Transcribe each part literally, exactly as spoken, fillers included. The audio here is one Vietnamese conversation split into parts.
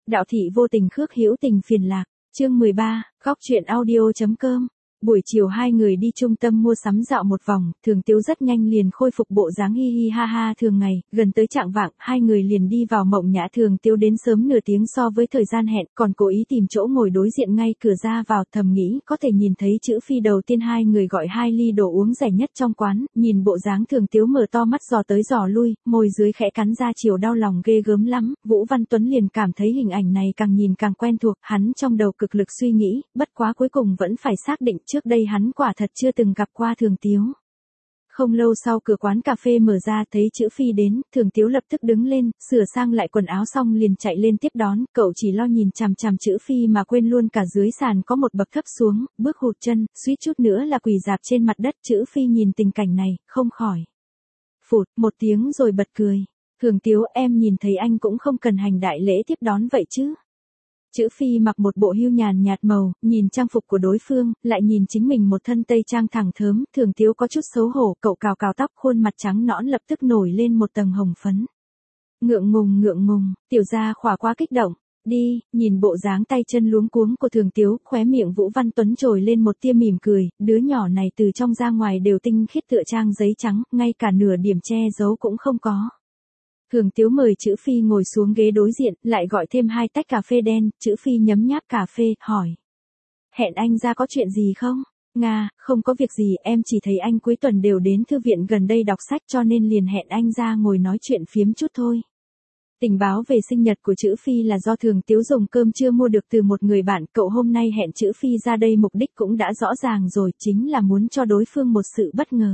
Đạo thị vô tình khước hữu tình phiền lạc, chương mười ba, góc truyện audio.com. Buổi chiều hai người đi trung tâm mua sắm dạo một vòng, Thường Tiếu rất nhanh liền khôi phục bộ dáng hi hi ha ha thường ngày, gần tới trạng vạng, hai người liền đi vào Mộng Nhã. Thường Tiếu đến sớm nửa tiếng so với thời gian hẹn, còn cố ý tìm chỗ ngồi đối diện ngay cửa ra vào, thầm nghĩ có thể nhìn thấy chữ Phi. Đầu tiên hai người gọi hai ly đồ uống rẻ nhất trong quán, nhìn bộ dáng Thường Tiếu mở to mắt dò tới dò lui, môi dưới khẽ cắn ra chiều đau lòng ghê gớm lắm. Vũ Văn Tuấn liền cảm thấy hình ảnh này càng nhìn càng quen thuộc, hắn trong đầu cực lực suy nghĩ, bất quá cuối cùng vẫn phải xác định trước đây hắn quả thật chưa từng gặp qua Thường Tiếu. Không lâu sau cửa quán cà phê mở ra, thấy chữ Phi đến, Thường Tiếu lập tức đứng lên, sửa sang lại quần áo xong liền chạy lên tiếp đón. Cậu chỉ lo nhìn chằm chằm chữ Phi mà quên luôn cả dưới sàn có một bậc thấp xuống, bước hụt chân, suýt chút nữa là quỳ rạp trên mặt đất. Chữ Phi nhìn tình cảnh này, không khỏi phụt một tiếng rồi bật cười. Thường Tiếu, em nhìn thấy anh cũng không cần hành đại lễ tiếp đón vậy chứ. Chữ Phi mặc một bộ hưu nhàn nhạt màu, nhìn trang phục của đối phương, lại nhìn chính mình một thân tây trang thẳng thớm. Thường Tiếu có chút xấu hổ, cậu cào cào tóc, khuôn mặt trắng nõn lập tức nổi lên một tầng hồng phấn. Ngượng ngùng ngượng ngùng, tiểu gia khỏa quá kích động. Đi, nhìn bộ dáng tay chân luống cuống của Thường Tiếu, khóe miệng Vũ Văn Tuấn trồi lên một tia mỉm cười, đứa nhỏ này từ trong ra ngoài đều tinh khiết tựa trang giấy trắng, ngay cả nửa điểm che giấu cũng không có. Thường Tiếu mời chữ Phi ngồi xuống ghế đối diện, lại gọi thêm hai tách cà phê đen. Chữ Phi nhấm nháp cà phê, hỏi. Hẹn anh ra có chuyện gì không? Nga, không có việc gì, em chỉ thấy anh cuối tuần đều đến thư viện gần đây đọc sách cho nên liền hẹn anh ra ngồi nói chuyện phiếm chút thôi. Tình báo về sinh nhật của chữ Phi là do Thường Tiếu dùng cơm trưa mua được từ một người bạn. Cậu hôm nay hẹn chữ Phi ra đây mục đích cũng đã rõ ràng rồi, chính là muốn cho đối phương một sự bất ngờ.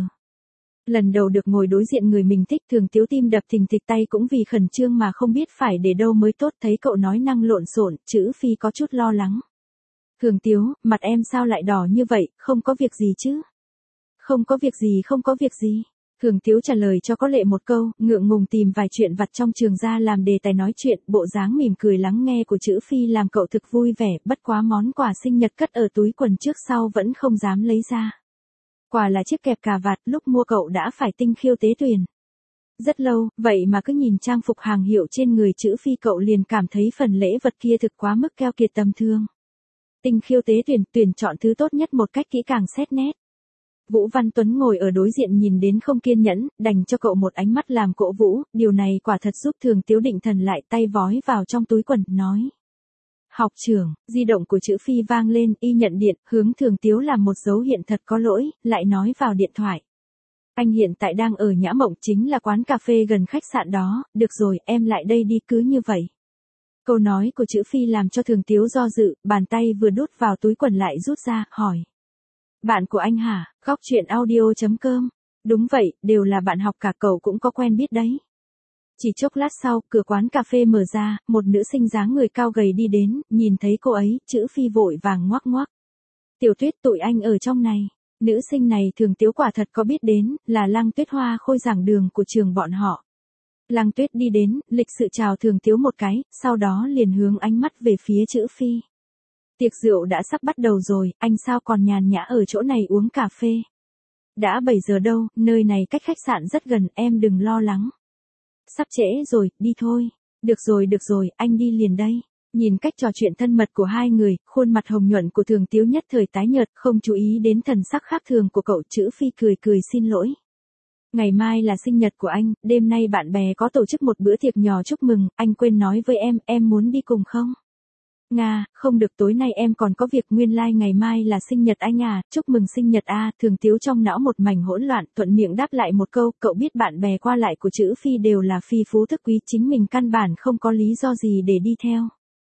Lần đầu được ngồi đối diện người mình thích, Thường Tiếu tim đập thình thịch, tay cũng vì khẩn trương mà không biết phải để đâu mới tốt. Thấy cậu nói năng lộn xộn, chữ Phi có chút lo lắng. Thường Tiếu, mặt em sao lại đỏ như vậy, không có việc gì chứ? Không có việc gì, không có việc gì. Thường Tiếu trả lời cho có lệ một câu, ngượng ngùng tìm vài chuyện vặt trong trường ra làm đề tài nói chuyện. Bộ dáng mỉm cười lắng nghe của chữ Phi làm cậu thực vui vẻ, bất quá món quà sinh nhật cất ở túi quần trước sau vẫn không dám lấy ra. Quả là chiếc kẹp cà vạt, lúc mua cậu đã phải tinh khiêu tế tuyển. Rất lâu, vậy mà cứ nhìn trang phục hàng hiệu trên người chữ Phi cậu liền cảm thấy phần lễ vật kia thực quá mức keo kiệt tầm thường. Tinh khiêu tế tuyển, tuyển chọn thứ tốt nhất một cách kỹ càng xét nét. Vũ Văn Tuấn ngồi ở đối diện nhìn đến không kiên nhẫn, đành cho cậu một ánh mắt làm cổ vũ. Điều này quả thật giúp Thường Tiếu định thần lại, tay vói vào trong túi quần, nói. Học trưởng, di động của chữ Phi vang lên, y nhận điện, hướng Thường Tiếu làm một dấu hiện thật có lỗi, lại nói vào điện thoại. Anh hiện tại đang ở Nhã Mộng, chính là quán cà phê gần khách sạn đó. Được rồi, em lại đây đi, cứ như vậy. Câu nói của chữ Phi làm cho Thường Tiếu do dự, bàn tay vừa đút vào túi quần lại rút ra, hỏi. Bạn của anh hả? Góc truyện audio.com. Đúng vậy, đều là bạn học cả, cậu cũng có quen biết đấy. Chỉ chốc lát sau, cửa quán cà phê mở ra, một nữ sinh dáng người cao gầy đi đến, nhìn thấy cô ấy, chữ Phi vội vàng ngoắc ngoắc. Tiểu Tuyết, tụi anh ở trong này. Nữ sinh này Thường Tiếu quả thật có biết đến, là Lăng Tuyết Hoa khôi giảng đường của trường bọn họ. Lăng Tuyết đi đến, lịch sự chào Thường Tiếu một cái, sau đó liền hướng ánh mắt về phía chữ Phi. Tiệc rượu đã sắp bắt đầu rồi, anh sao còn nhàn nhã ở chỗ này uống cà phê? Đã bảy giờ đâu, nơi này cách khách sạn rất gần, em đừng lo lắng. Sắp trễ rồi, đi thôi. Được rồi được rồi, anh đi liền đây. Nhìn cách trò chuyện thân mật của hai người, khuôn mặt hồng nhuận của Thường Tiếu nhất thời tái nhợt, không chú ý đến thần sắc khác thường của cậu. Chữ Phi cười cười xin lỗi. Ngày mai là sinh nhật của anh, đêm nay bạn bè có tổ chức một bữa tiệc nhỏ chúc mừng, anh quên nói với em, em muốn đi cùng không? Nga, không được, tối nay em còn có việc, nguyên lai like ngày mai là sinh nhật anh à, chúc mừng sinh nhật a. Thường Tiếu trong não một mảnh hỗn loạn, thuận miệng đáp lại một câu, cậu biết bạn bè qua lại của chữ Phi đều là phi phú thức quý, chính mình căn bản không có lý do gì để đi theo.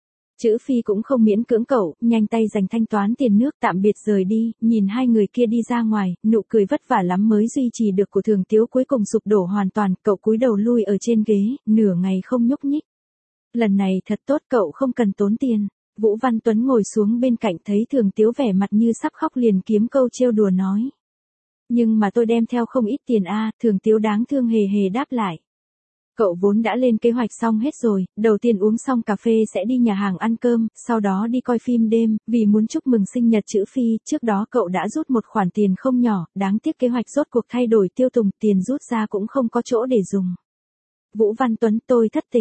Chữ Phi cũng không miễn cưỡng cậu, nhanh tay dành thanh toán tiền nước, tạm biệt rời đi. Nhìn hai người kia đi ra ngoài, nụ cười vất vả lắm mới duy trì được của Thường Tiếu cuối cùng sụp đổ hoàn toàn, cậu cúi đầu lui ở trên ghế, nửa ngày không nhúc nhích. Lần này thật tốt, cậu không cần tốn tiền. Vũ Văn Tuấn ngồi xuống bên cạnh, thấy Thường Tiếu vẻ mặt như sắp khóc liền kiếm câu trêu đùa nói. Nhưng mà tôi đem theo không ít tiền a. Thường Tiếu đáng thương hề hề đáp lại. Cậu vốn đã lên kế hoạch xong hết rồi, đầu tiên uống xong cà phê sẽ đi nhà hàng ăn cơm, sau đó đi coi phim đêm, vì muốn chúc mừng sinh nhật chữ Phi, trước đó cậu đã rút một khoản tiền không nhỏ, đáng tiếc kế hoạch rốt cuộc thay đổi tiêu tùng, tiền rút ra cũng không có chỗ để dùng. Vũ Văn Tuấn, tôi thất tình.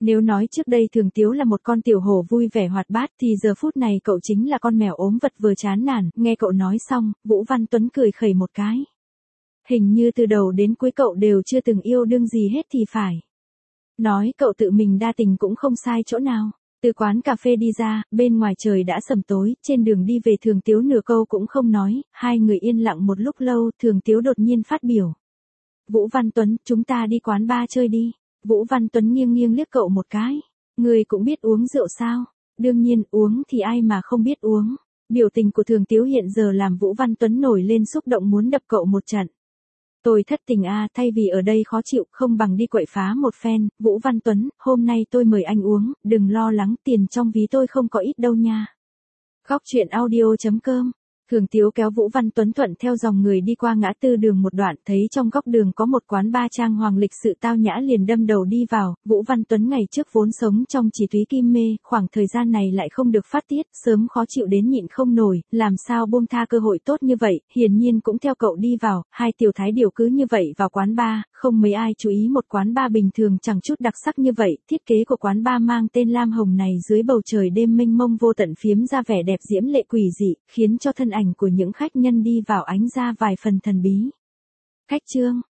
Nếu nói trước đây Thường Tiếu là một con tiểu hổ vui vẻ hoạt bát thì giờ phút này cậu chính là con mèo ốm vật vừa chán nản. Nghe cậu nói xong, Vũ Văn Tuấn cười khẩy một cái. Hình như từ đầu đến cuối cậu đều chưa từng yêu đương gì hết thì phải. Nói cậu tự mình đa tình cũng không sai chỗ nào. Từ quán cà phê đi ra, bên ngoài trời đã sầm tối, trên đường đi về Thường Tiếu nửa câu cũng không nói, hai người yên lặng một lúc lâu, Thường Tiếu đột nhiên phát biểu. Vũ Văn Tuấn, chúng ta đi quán bar chơi đi. Vũ Văn Tuấn nghiêng nghiêng liếc cậu một cái. Người cũng biết uống rượu sao? Đương nhiên, uống thì ai mà không biết uống. Biểu tình của Thường Tiếu hiện giờ làm Vũ Văn Tuấn nổi lên xúc động muốn đập cậu một trận. Tôi thất tình a, thay vì ở đây khó chịu, không bằng đi quậy phá một phen. Vũ Văn Tuấn, hôm nay tôi mời anh uống, đừng lo lắng, tiền trong ví tôi không có ít đâu nha. Góc truyện audio chấm com. Thường Tiếu kéo Vũ Văn Tuấn thuận theo dòng người đi qua ngã tư đường một đoạn, thấy trong góc đường có một quán bar trang hoàng lịch sự tao nhã liền đâm đầu đi vào. Vũ Văn Tuấn ngày trước vốn sống trong chỉ túy kim mê, khoảng thời gian này lại không được phát tiết, sớm khó chịu đến nhịn không nổi, làm sao buông tha cơ hội tốt như vậy, hiển nhiên cũng theo cậu đi vào. Hai tiểu thái điều cứ như vậy vào quán bar, không mấy ai chú ý một quán bar bình thường chẳng chút đặc sắc như vậy. Thiết kế của quán bar mang tên Lam Hồng này dưới bầu trời đêm mênh mông vô tận phiếm ra vẻ đẹp diễm lệ quỷ dị, khiến cho thân ảnh của những khách nhân đi vào ánh ra vài phần thần bí. Cách chương